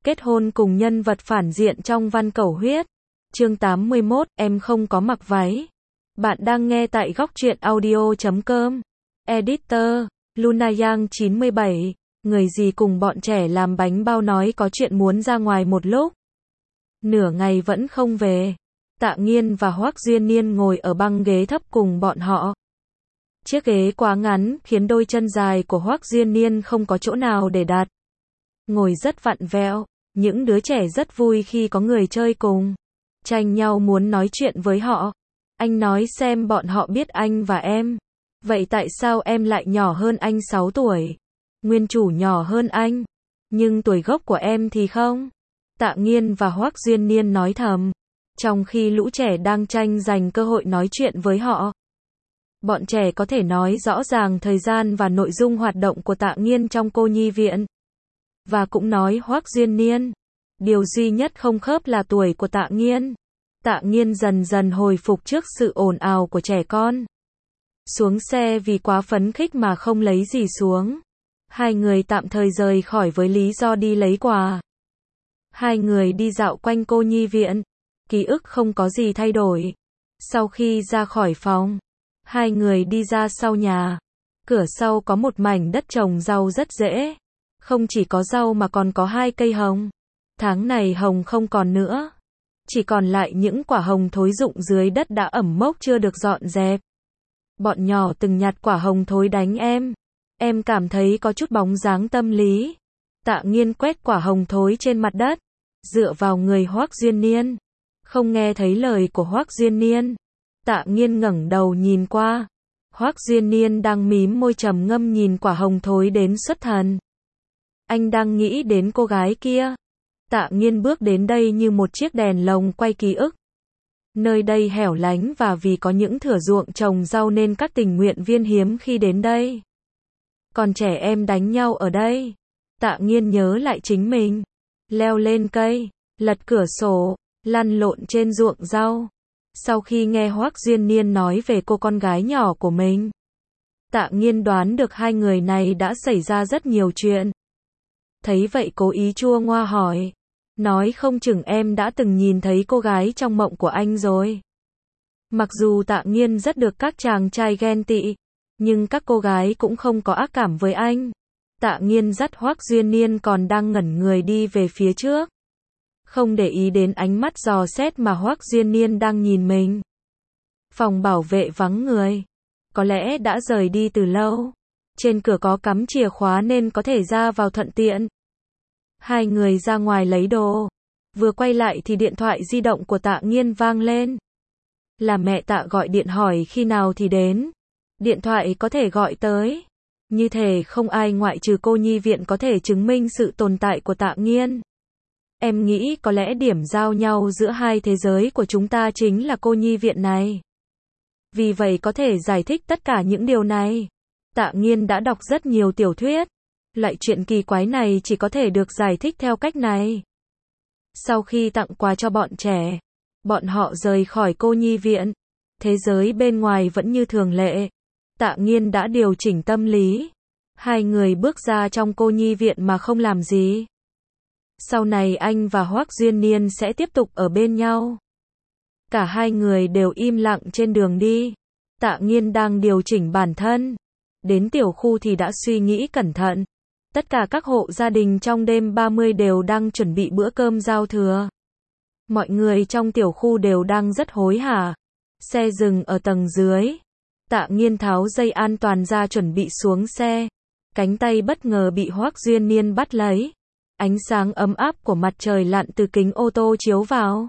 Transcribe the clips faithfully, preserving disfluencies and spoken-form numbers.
Kết hôn cùng nhân vật phản diện trong Văn Cẩu Huyết. Chương tám mươi mốt, em không có mặc váy. Bạn đang nghe tại góc truyện audio chấm com. Editor, Luna Yang chín mươi bảy. Người gì cùng bọn trẻ làm bánh bao nói có chuyện muốn ra ngoài một lúc. Nửa ngày vẫn không về. Tạ Nghiên và Hoắc Duyên Niên ngồi ở băng ghế thấp cùng bọn họ. Chiếc ghế quá ngắn khiến đôi chân dài của Hoắc Duyên Niên không có chỗ nào để đặt. Ngồi rất vặn vẹo, những đứa trẻ rất vui khi có người chơi cùng. Tranh nhau muốn nói chuyện với họ. Anh nói xem bọn họ biết anh và em. Vậy tại sao em lại nhỏ hơn anh sáu tuổi? Nguyên chủ nhỏ hơn anh. Nhưng tuổi gốc của em thì không. Tạ Nghiên và Hoắc Duyên Niên nói thầm. Trong khi lũ trẻ đang tranh giành cơ hội nói chuyện với họ. Bọn trẻ có thể nói rõ ràng thời gian và nội dung hoạt động của Tạ Nghiên trong cô nhi viện. Và cũng nói Hoắc Duyên Niên. Điều duy nhất không khớp là tuổi của Tạ Nghiên. Tạ Nghiên dần dần hồi phục trước sự ồn ào của trẻ con. Xuống xe vì quá phấn khích mà không lấy gì xuống. Hai người tạm thời rời khỏi với lý do đi lấy quà. Hai người đi dạo quanh cô nhi viện. Ký ức không có gì thay đổi. Sau khi ra khỏi phòng, hai người đi ra sau nhà. Cửa sau có một mảnh đất trồng rau rất dễ. Không chỉ có rau mà còn có hai cây hồng. Tháng này hồng không còn nữa. Chỉ còn lại những quả hồng thối rụng dưới đất đã ẩm mốc chưa được dọn dẹp. Bọn nhỏ từng nhặt quả hồng thối đánh em. Em cảm thấy có chút bóng dáng tâm lý. Tạ Nghiên quét quả hồng thối trên mặt đất. Dựa vào người Hoắc Duyên Niên. Không nghe thấy lời của Hoắc Duyên Niên. Tạ Nghiên ngẩng đầu nhìn qua. Hoắc Duyên Niên đang mím môi trầm ngâm nhìn quả hồng thối đến xuất thần. Anh đang nghĩ đến cô gái kia. Tạ Nghiên bước đến đây như một chiếc đèn lồng quay ký ức. Nơi đây hẻo lánh và vì có những thửa ruộng trồng rau nên các tình nguyện viên hiếm khi đến đây. Còn trẻ em đánh nhau ở đây. Tạ Nghiên nhớ lại chính mình. Leo lên cây, lật cửa sổ, lăn lộn trên ruộng rau. Sau khi nghe Hoắc Duyên Niên nói về cô con gái nhỏ của mình, Tạ Nghiên đoán được hai người này đã xảy ra rất nhiều chuyện. Thấy vậy cố ý chua ngoa hỏi. Nói không chừng em đã từng nhìn thấy cô gái trong mộng của anh rồi. Mặc dù Tạ Nghiên rất được các chàng trai ghen tị, nhưng các cô gái cũng không có ác cảm với anh. Tạ Nghiên dắt Hoắc Duyên Niên còn đang ngẩn người đi về phía trước. Không để ý đến ánh mắt dò xét mà Hoắc Duyên Niên đang nhìn mình. Phòng bảo vệ vắng người. Có lẽ đã rời đi từ lâu. Trên cửa có cắm chìa khóa nên có thể ra vào thuận tiện. Hai người ra ngoài lấy đồ. Vừa quay lại thì điện thoại di động của Tạ Nghiên vang lên. Là mẹ Tạ gọi điện hỏi khi nào thì đến. Điện thoại có thể gọi tới. Như thể không ai ngoại trừ cô nhi viện có thể chứng minh sự tồn tại của Tạ Nghiên. Em nghĩ có lẽ điểm giao nhau giữa hai thế giới của chúng ta chính là cô nhi viện này. Vì vậy có thể giải thích tất cả những điều này. Tạ Nghiên đã đọc rất nhiều tiểu thuyết. Loại chuyện kỳ quái này chỉ có thể được giải thích theo cách này. Sau khi tặng quà cho bọn trẻ, bọn họ rời khỏi cô nhi viện. Thế giới bên ngoài vẫn như thường lệ. Tạ Nghiên đã điều chỉnh tâm lý. Hai người bước ra trong cô nhi viện mà không làm gì. Sau này anh và Hoắc Duyên Niên sẽ tiếp tục ở bên nhau. Cả hai người đều im lặng trên đường đi. Tạ Nghiên đang điều chỉnh bản thân. Đến tiểu khu thì đã suy nghĩ cẩn thận. Tất cả các hộ gia đình trong đêm ba mươi đều đang chuẩn bị bữa cơm giao thừa. Mọi người trong tiểu khu đều đang rất hối hả. Xe dừng ở tầng dưới. Tạ Nghiên tháo dây an toàn ra chuẩn bị xuống xe. Cánh tay bất ngờ bị Hoắc Duyên Niên bắt lấy. Ánh sáng ấm áp của mặt trời lặn từ kính ô tô chiếu vào.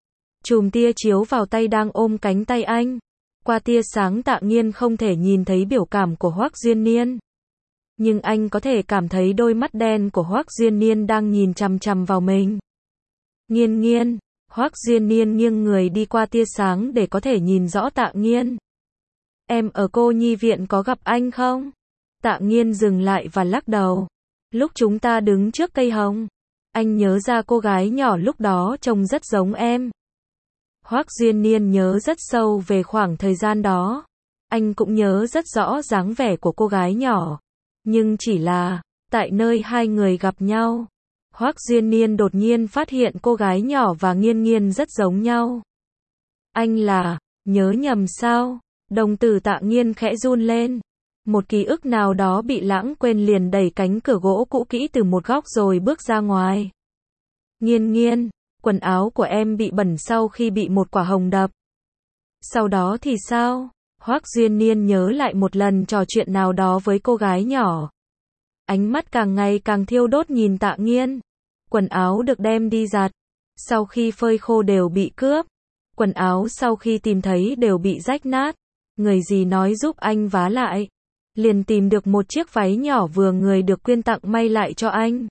Chùm tia chiếu vào tay đang ôm cánh tay anh. Qua tia sáng Tạ Nghiên không thể nhìn thấy biểu cảm của Hoắc Duyên Niên. Nhưng anh có thể cảm thấy đôi mắt đen của Hoắc Duyên Niên đang nhìn chằm chằm vào mình. Nghiên nghiên, Hoắc Duyên Niên nghiêng người đi qua tia sáng để có thể nhìn rõ Tạ Nghiên. Em ở cô nhi viện có gặp anh không? Tạ Nghiên dừng lại và lắc đầu. Lúc chúng ta đứng trước cây hồng, anh nhớ ra cô gái nhỏ lúc đó trông rất giống em. Hoắc Duyên Niên nhớ rất sâu về khoảng thời gian đó. Anh cũng nhớ rất rõ dáng vẻ của cô gái nhỏ. Nhưng chỉ là, tại nơi hai người gặp nhau, Hoắc Duyên Niên đột nhiên phát hiện cô gái nhỏ và Nghiên Nghiên rất giống nhau. Anh là, nhớ nhầm sao? Đồng tử Tạ Nghiên khẽ run lên. Một ký ức nào đó bị lãng quên liền đẩy cánh cửa gỗ cũ kỹ từ một góc rồi bước ra ngoài. Nghiên Nghiên, quần áo của em bị bẩn sau khi bị một quả hồng đập. Sau đó thì sao? Hoắc Duyên Niên nhớ lại một lần trò chuyện nào đó với cô gái nhỏ. Ánh mắt càng ngày càng thiêu đốt nhìn Tạ Nghiên. Quần áo được đem đi giặt. Sau khi phơi khô đều bị cướp. Quần áo sau khi tìm thấy đều bị rách nát. Người gì nói giúp anh vá lại. Liền tìm được một chiếc váy nhỏ vừa người được quyên tặng may lại cho anh.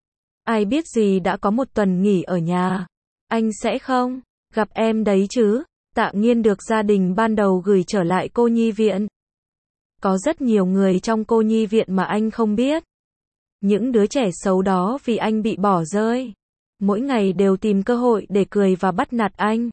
Ai biết gì đã có một tuần nghỉ ở nhà. Anh sẽ không gặp em đấy chứ. Tạ Nghiên được gia đình ban đầu gửi trở lại cô nhi viện. Có rất nhiều người trong cô nhi viện mà anh không biết. Những đứa trẻ xấu đó vì anh bị bỏ rơi. Mỗi ngày đều tìm cơ hội để cười và bắt nạt anh.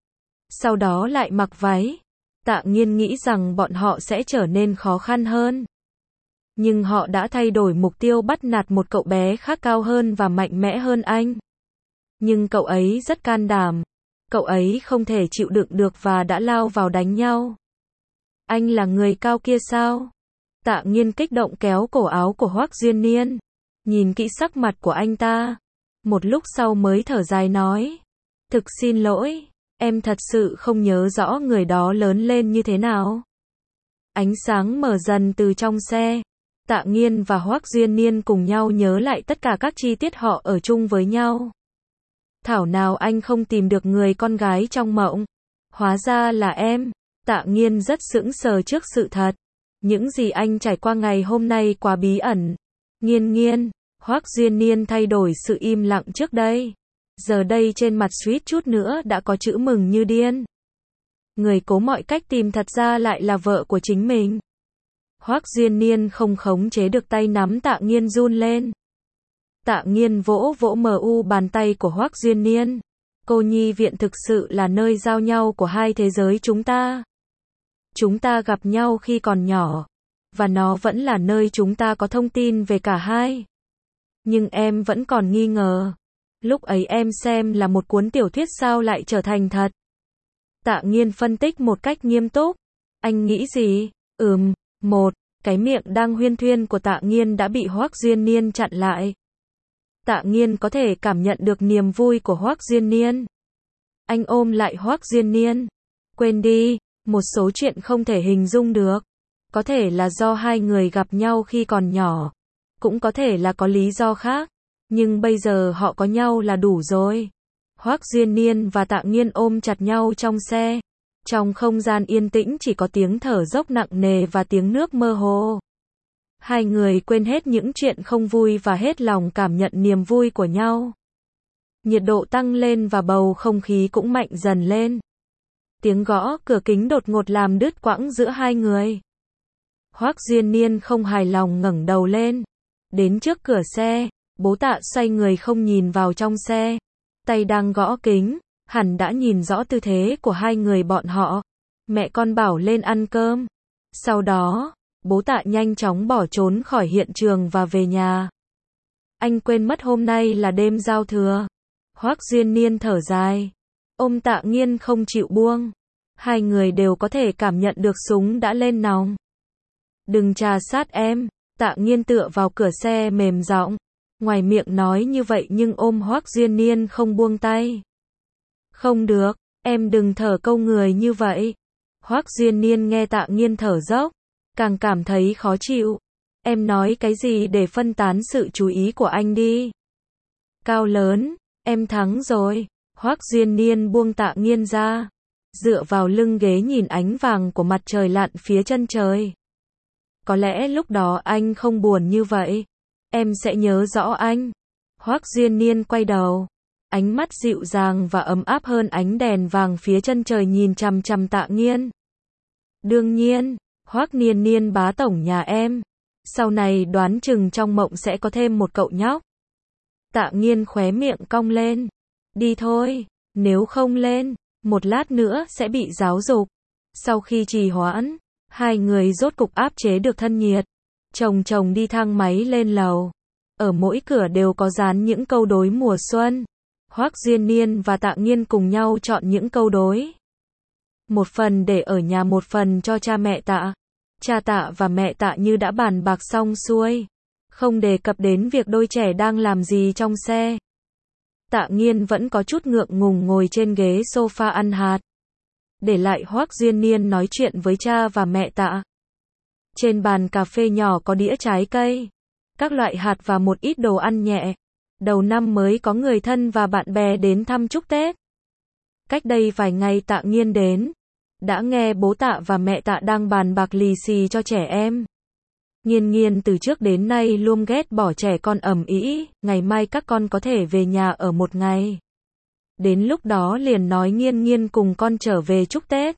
Sau đó lại mặc váy. Tạ Nghiên nghĩ rằng bọn họ sẽ trở nên khó khăn hơn. Nhưng họ đã thay đổi mục tiêu bắt nạt một cậu bé khác cao hơn và mạnh mẽ hơn anh. Nhưng cậu ấy rất can đảm. Cậu ấy không thể chịu đựng được và đã lao vào đánh nhau. Anh là người cao kia sao? Tạ Nghiên kích động kéo cổ áo của Hoắc Duyên Niên. Nhìn kỹ sắc mặt của anh ta. Một lúc sau mới thở dài nói. Thực xin lỗi, em thật sự không nhớ rõ người đó lớn lên như thế nào. Ánh sáng mở dần từ trong xe. Tạ Nghiên và Hoắc Duyên Niên cùng nhau nhớ lại tất cả các chi tiết họ ở chung với nhau. Thảo nào anh không tìm được người con gái trong mộng. Hóa ra là em. Tạ Nghiên rất sững sờ trước sự thật. Những gì anh trải qua ngày hôm nay quá bí ẩn. Nghiên Nghiên, Hoắc Duyên Niên thay đổi sự im lặng trước đây. Giờ đây trên mặt suýt chút nữa đã có chữ mừng như điên. Người cố mọi cách tìm thật ra lại là vợ của chính mình. Hoắc Duyên Niên không khống chế được tay nắm Tạ Nghiên run lên. Tạ Nghiên vỗ vỗ mờ u bàn tay của Hoắc Duyên Niên. Cô nhi viện thực sự là nơi giao nhau của hai thế giới chúng ta. Chúng ta gặp nhau khi còn nhỏ. Và nó vẫn là nơi chúng ta có thông tin về cả hai. Nhưng em vẫn còn nghi ngờ. Lúc ấy em xem là một cuốn tiểu thuyết sao lại trở thành thật. Tạ Nghiên phân tích một cách nghiêm túc. Anh nghĩ gì? Ừm, một, cái miệng đang huyên thuyên của Tạ Nghiên đã bị Hoắc Duyên Niên chặn lại. Tạ Nghiên có thể cảm nhận được niềm vui của Hoắc Duyên Niên. Anh ôm lại Hoắc Duyên Niên. Quên đi, một số chuyện không thể hình dung được. Có thể là do hai người gặp nhau khi còn nhỏ. Cũng có thể là có lý do khác. Nhưng bây giờ họ có nhau là đủ rồi. Hoắc Duyên Niên và Tạ Nghiên ôm chặt nhau trong xe. Trong không gian yên tĩnh chỉ có tiếng thở dốc nặng nề và tiếng nước mơ hồ. Hai người quên hết những chuyện không vui và hết lòng cảm nhận niềm vui của nhau. Nhiệt độ tăng lên và bầu không khí cũng mạnh dần lên. Tiếng gõ cửa kính đột ngột làm đứt quãng giữa hai người. Hoắc Duyên Niên không hài lòng ngẩng đầu lên. Đến trước cửa xe, bố Tạ xoay người không nhìn vào trong xe. Tay đang gõ kính, hẳn đã nhìn rõ tư thế của hai người bọn họ. Mẹ con bảo lên ăn cơm. Sau đó, bố Tạ nhanh chóng bỏ trốn khỏi hiện trường và về nhà. Anh quên mất hôm nay là đêm giao thừa. Hoắc Duyên Niên thở dài. Ôm Tạ Nghiên không chịu buông. Hai người đều có thể cảm nhận được súng đã lên nòng. Đừng trà sát em. Tạ Nghiên tựa vào cửa xe mềm giọng. Ngoài miệng nói như vậy nhưng ôm Hoắc Duyên Niên không buông tay. Không được, em đừng thở câu người như vậy. Hoắc Duyên Niên nghe Tạ Nghiên thở dốc, càng cảm thấy khó chịu. Em nói cái gì để phân tán sự chú ý của anh đi. Cao lớn, em thắng rồi. Hoắc Duyên Niên buông Tạ Nghiên ra, dựa vào lưng ghế nhìn ánh vàng của mặt trời lặn phía chân trời. Có lẽ lúc đó anh không buồn như vậy. Em sẽ nhớ rõ anh. Hoắc Duyên Niên quay đầu. Ánh mắt dịu dàng và ấm áp hơn ánh đèn vàng phía chân trời nhìn chằm chằm Tạ Nghiên. Đương nhiên, Hoắc Niên Niên bá tổng nhà em. Sau này đoán chừng trong mộng sẽ có thêm một cậu nhóc. Tạ Nghiên khóe miệng cong lên. Đi thôi, nếu không lên, một lát nữa sẽ bị giáo dục. Sau khi trì hoãn, hai người rốt cục áp chế được thân nhiệt. Chồng chồng đi thang máy lên lầu. Ở mỗi cửa đều có dán những câu đối mùa xuân. Hoắc Diên Niên và Tạ Nghiên cùng nhau chọn những câu đối. Một phần để ở nhà, một phần cho cha mẹ Tạ. Cha Tạ và mẹ Tạ như đã bàn bạc xong xuôi, không đề cập đến việc đôi trẻ đang làm gì trong xe. Tạ Nghiên vẫn có chút ngượng ngùng ngồi trên ghế sofa ăn hạt, để lại Hoắc Diên Niên nói chuyện với cha và mẹ Tạ. Trên bàn cà phê nhỏ có đĩa trái cây, các loại hạt và một ít đồ ăn nhẹ. Đầu năm mới có người thân và bạn bè đến thăm chúc Tết. Cách đây vài ngày Tạ Nghiên đến, đã nghe bố Tạ và mẹ Tạ đang bàn bạc lì xì cho trẻ em. Nghiên Nghiên từ trước đến nay luôn ghét bỏ trẻ con ầm ĩ, ngày mai các con có thể về nhà ở một ngày. Đến lúc đó liền nói Nghiên Nghiên cùng con trở về chúc Tết.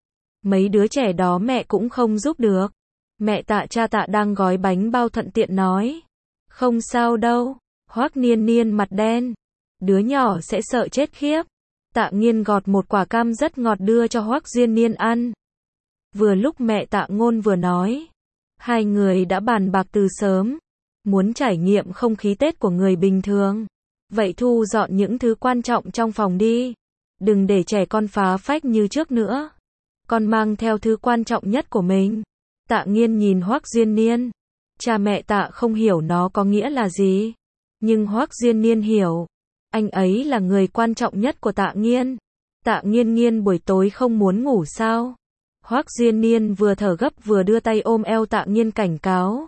Mấy đứa trẻ đó mẹ cũng không giúp được. Mẹ Tạ cha Tạ đang gói bánh bao thuận tiện nói. Không sao đâu. Hoắc Niên Niên mặt đen. Đứa nhỏ sẽ sợ chết khiếp. Tạ Nghiên gọt một quả cam rất ngọt đưa cho Hoắc Diên Niên ăn. Vừa lúc mẹ Tạ Ngôn vừa nói. Hai người đã bàn bạc từ sớm. Muốn trải nghiệm không khí Tết của người bình thường. Vậy thu dọn những thứ quan trọng trong phòng đi. Đừng để trẻ con phá phách như trước nữa. Con mang theo thứ quan trọng nhất của mình. Tạ Nghiên nhìn Hoắc Diên Niên. Cha mẹ Tạ không hiểu nó có nghĩa là gì. Nhưng Hoắc Diên Niên hiểu. Anh ấy là người quan trọng nhất của Tạ Nghiên. Tạ Nghiên Nghiên buổi tối không muốn ngủ sao? Hoắc Diên Niên vừa thở gấp vừa đưa tay ôm eo Tạ Nghiên cảnh cáo.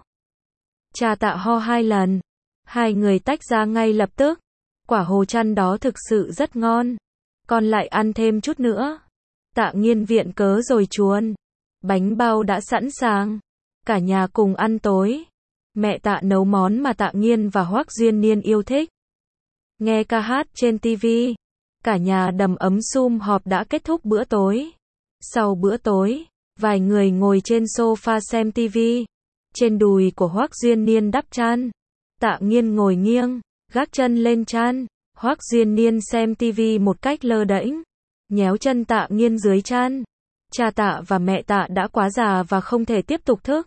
Cha Tạ ho hai lần. Hai người tách ra ngay lập tức. Quả hồ chăn đó thực sự rất ngon. Con lại ăn thêm chút nữa. Tạ Nghiên viện cớ rồi chuồn. Bánh bao đã sẵn sàng. Cả nhà cùng ăn tối. Mẹ Tạ nấu món mà Tạ Nghiên và Hoắc Diên Niên yêu thích. Nghe ca hát trên ti vi. Cả nhà đầm ấm sum họp đã kết thúc bữa tối. Sau bữa tối, vài người ngồi trên sofa xem ti vi. Trên đùi của Hoắc Diên Niên đắp chăn. Tạ Nghiên ngồi nghiêng, gác chân lên chăn. Hoắc Diên Niên xem ti vi một cách lơ đễnh, nhéo chân Tạ Nghiên dưới chăn. Cha Tạ và mẹ Tạ đã quá già và không thể tiếp tục thức.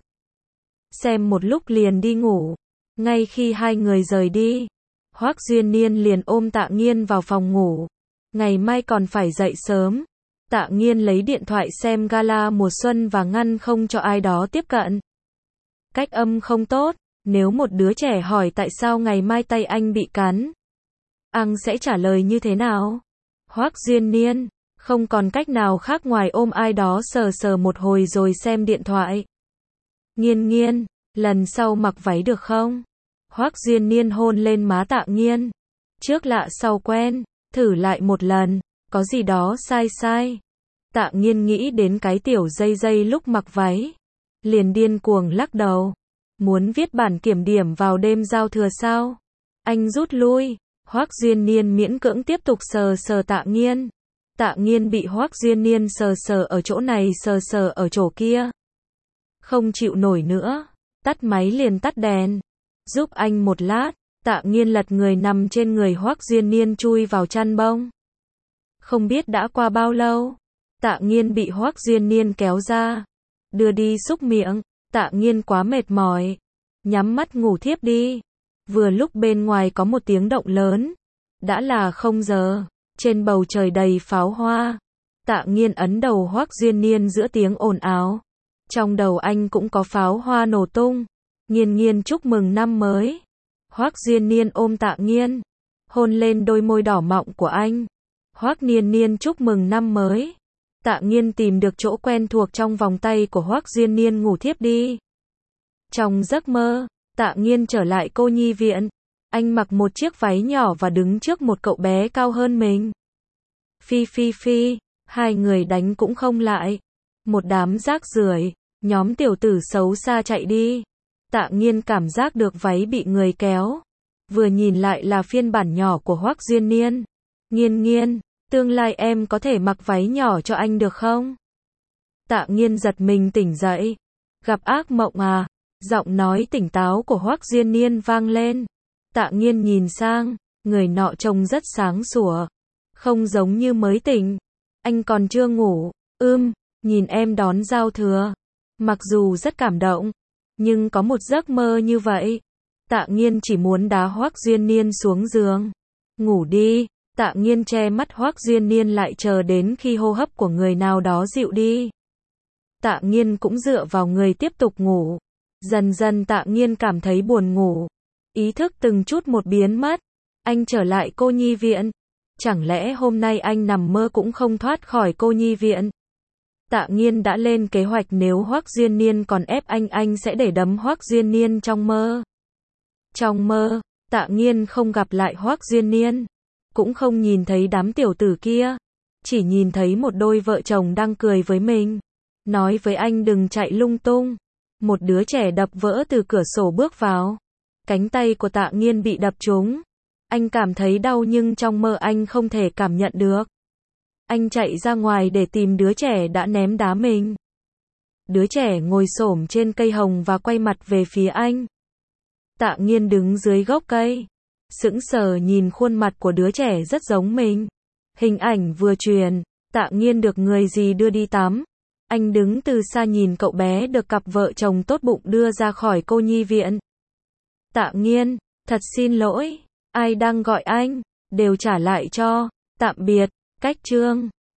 Xem một lúc liền đi ngủ. Ngay khi hai người rời đi, Hoắc Diên Niên liền ôm Tạ Nghiên vào phòng ngủ. Ngày mai còn phải dậy sớm. Tạ Nghiên lấy điện thoại xem gala mùa xuân và ngăn không cho ai đó tiếp cận. Cách âm không tốt, nếu một đứa trẻ hỏi tại sao ngày mai tay anh bị cắn, anh sẽ trả lời như thế nào? Hoắc Diên Niên, không còn cách nào khác ngoài ôm ai đó sờ sờ một hồi rồi xem điện thoại. Nghiên Nghiên, lần sau mặc váy được không? Hoắc Diên Niên hôn lên má Tạ Nghiên. Trước lạ sau quen, thử lại một lần, có gì đó sai sai. Tạ Nghiên nghĩ đến cái tiểu dây dây lúc mặc váy. Liền điên cuồng lắc đầu. Muốn viết bản kiểm điểm vào đêm giao thừa sao? Anh rút lui. Hoắc Diên Niên miễn cưỡng tiếp tục sờ sờ Tạ Nghiên. Tạ Nghiên bị Hoắc Diên Niên sờ sờ ở chỗ này sờ sờ ở chỗ kia. Không chịu nổi nữa. Tắt máy liền tắt đèn. Giúp anh một lát. Tạ Nghiên lật người nằm trên người Hoắc Diên Niên chui vào chăn bông. Không biết đã qua bao lâu. Tạ Nghiên bị Hoắc Diên Niên kéo ra. Đưa đi xúc miệng. Tạ Nghiên quá mệt mỏi. Nhắm mắt ngủ thiếp đi. Vừa lúc bên ngoài có một tiếng động lớn. Đã là không giờ. Trên bầu trời đầy pháo hoa. Tạ Nghiên ấn đầu Hoắc Diên Niên giữa tiếng ồn ào. Trong đầu anh cũng có pháo hoa nổ tung. Nghiên Nghiên chúc mừng năm mới. Hoắc Diên Niên ôm Tạ Nghiên. Hôn lên đôi môi đỏ mọng của anh. Hoắc Niên Niên chúc mừng năm mới. Tạ Nghiên tìm được chỗ quen thuộc trong vòng tay của Hoắc Diên Niên ngủ thiếp đi. Trong giấc mơ, Tạ Nghiên trở lại cô nhi viện. Anh mặc một chiếc váy nhỏ và đứng trước một cậu bé cao hơn mình. Phi phi phi, hai người đánh cũng không lại. Một đám rác rưởi, nhóm tiểu tử xấu xa chạy đi. Tạ Nghiên cảm giác được váy bị người kéo. Vừa nhìn lại là phiên bản nhỏ của Hoắc Diên Niên. Nghiên Nghiên, tương lai em có thể mặc váy nhỏ cho anh được không? Tạ Nghiên giật mình tỉnh dậy. Gặp ác mộng à? Giọng nói tỉnh táo của Hoắc Diên Niên vang lên. Tạ Nghiên nhìn sang, người nọ trông rất sáng sủa. Không giống như mới tỉnh. Anh còn chưa ngủ. Ưm, nhìn em đón giao thừa. Mặc dù rất cảm động, nhưng có một giấc mơ như vậy. Tạ Nghiên chỉ muốn đá Hoắc Duyên Niên xuống giường. Ngủ đi. Tạ Nghiên che mắt Hoắc Duyên Niên lại chờ đến khi hô hấp của người nào đó dịu đi. Tạ Nghiên cũng dựa vào người tiếp tục ngủ. Dần dần Tạ Nghiên cảm thấy buồn ngủ. Ý thức từng chút một biến mất. Anh trở lại cô nhi viện. Chẳng lẽ hôm nay anh nằm mơ cũng không thoát khỏi cô nhi viện? Tạ Nghiên đã lên kế hoạch nếu Hoắc Duyên Niên còn ép anh anh sẽ để đấm Hoắc Duyên Niên trong mơ. Trong mơ, Tạ Nghiên không gặp lại Hoắc Duyên Niên. Cũng không nhìn thấy đám tiểu tử kia. Chỉ nhìn thấy một đôi vợ chồng đang cười với mình. Nói với anh đừng chạy lung tung. Một đứa trẻ đập vỡ từ cửa sổ bước vào. Cánh tay của Tạ Nghiên bị đập trúng. Anh cảm thấy đau nhưng trong mơ anh không thể cảm nhận được. Anh chạy ra ngoài để tìm đứa trẻ đã ném đá mình. Đứa trẻ ngồi xổm trên cây hồng và quay mặt về phía anh. Tạ Nghiên đứng dưới gốc cây. Sững sờ nhìn khuôn mặt của đứa trẻ rất giống mình. Hình ảnh vừa truyền, Tạ Nghiên được người gì đưa đi tắm. Anh đứng từ xa nhìn cậu bé được cặp vợ chồng tốt bụng đưa ra khỏi cô nhi viện. Tạ Nghiên, thật xin lỗi, ai đang gọi anh, đều trả lại cho, tạm biệt, cách chương.